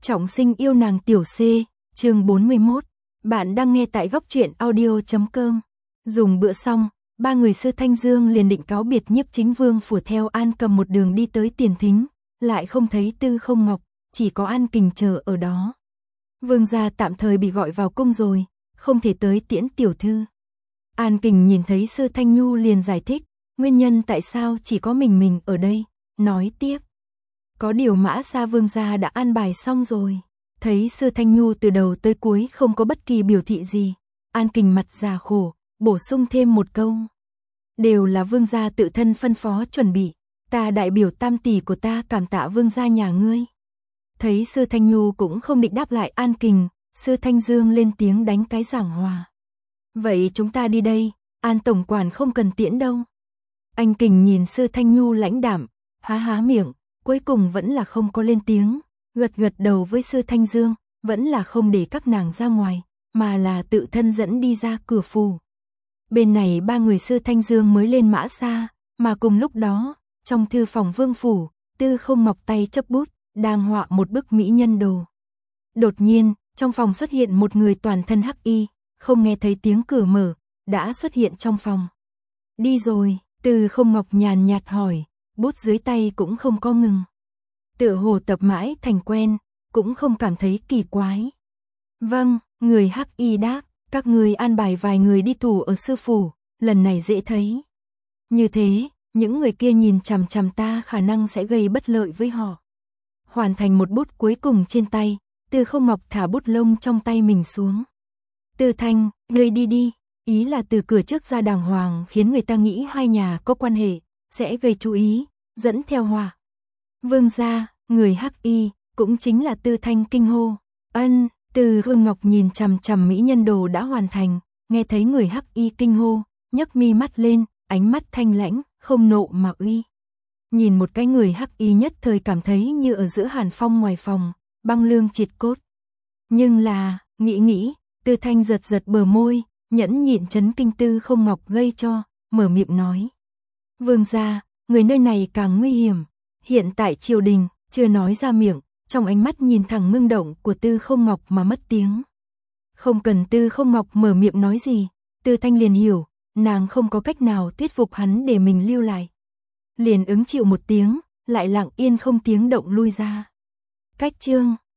Trọng sinh yêu nàng tiểu C, chương 41. Bạn đang nghe tại góc truyện audio.com. Dùng bữa xong, ba người Sư Thanh Dương liền định cáo biệt Nhiếp Chính Vương phủ theo An Cầm một đường đi tới Tiền Thính, lại không thấy Tư Không Ngọc, chỉ có An Kình chờ ở đó. Vương gia tạm thời bị gọi vào cung rồi, không thể tới tiễn tiểu thư. An Kình nhìn thấy Sư Thanh Nhu liền giải thích, nguyên nhân tại sao chỉ có mình ở đây, nói tiếp. Có điều Mã Sa Vương gia đã an bài xong rồi. Thấy Sư Thanh Nhu từ đầu tới cuối không có bất kỳ biểu thị gì, An Kình mặt già khổ, bổ sung thêm một câu. Đều là Vương gia tự thân phân phó chuẩn bị, ta đại biểu tam tỷ của ta cảm tạ Vương gia nhà ngươi. Thấy Sư Thanh Nhu cũng không định đáp lại An Kình, Sư Thanh Dương lên tiếng đánh cái giảng hòa. Vậy chúng ta đi đây, An tổng quản không cần tiễn đâu. Anh Kình nhìn Sư Thanh Nhu lãnh đạm, há miệng, cuối cùng vẫn là không có lên tiếng, gật đầu với Sư Thanh Dương, vẫn là không để các nàng ra ngoài, mà là tự thân dẫn đi ra cửa phủ. Bên này ba người Sư Thanh Dương mới lên Mã Sa, mà cùng lúc đó, trong thư phòng vương phủ, Tư Không Ngọc tay chấp bút, đang họa một bức mỹ nhân đồ. Đột nhiên, trong phòng xuất hiện một người toàn thân hắc y, không nghe thấy tiếng cửa mở, đã xuất hiện trong phòng. Đi rồi, Tư Không Ngọc nhàn nhạt hỏi, bút dưới tay cũng không có ngừng. Tựa hồ tập mãi thành quen, cũng không cảm thấy kỳ quái. Vâng, người hắc y đáp, các người an bài vài người đi tù ở sư phủ, lần này dễ thấy. Như thế, những người kia nhìn chằm chằm ta khả năng sẽ gây bất lợi với họ. Hoàn thành một bút cuối cùng trên tay, Tư Không Ngọc thả bút lông trong tay mình xuống. Tư Thanh, ngươi đi, ý là từ cửa trước ra đàng hoàng khiến người ta nghĩ hai nhà có quan hệ, sẽ gây chú ý, dẫn theo họa. Vương gia, người hắc y, cũng chính là Tư Thanh kinh hô. Ân, Tư Không Ngọc nhìn chằm chằm mỹ nhân đồ đã hoàn thành, nghe thấy người hắc y kinh hô, nhấc mi mắt lên, ánh mắt thanh lãnh, không nộ mà uy. Nhìn một cái người hắc y nhất thời cảm thấy như ở giữa hàn phong ngoài phòng, băng lương triệt cốt. Nhưng là, nghĩ, Tư Thanh giật bờ môi, nhẫn nhịn chấn kinh Tư Không Ngọc gây cho, mở miệng nói. Vương gia, người nơi này càng nguy hiểm. Hiện tại triều đình, chưa nói ra miệng, trong ánh mắt nhìn thẳng ngưng động của Tư Không Ngọc mà mất tiếng. Không cần Tư Không Ngọc mở miệng nói gì, Tư Thanh liền hiểu, nàng không có cách nào thuyết phục hắn để mình lưu lại. Liền ứng chịu một tiếng, lại lặng yên không tiếng động lui ra. Cách chương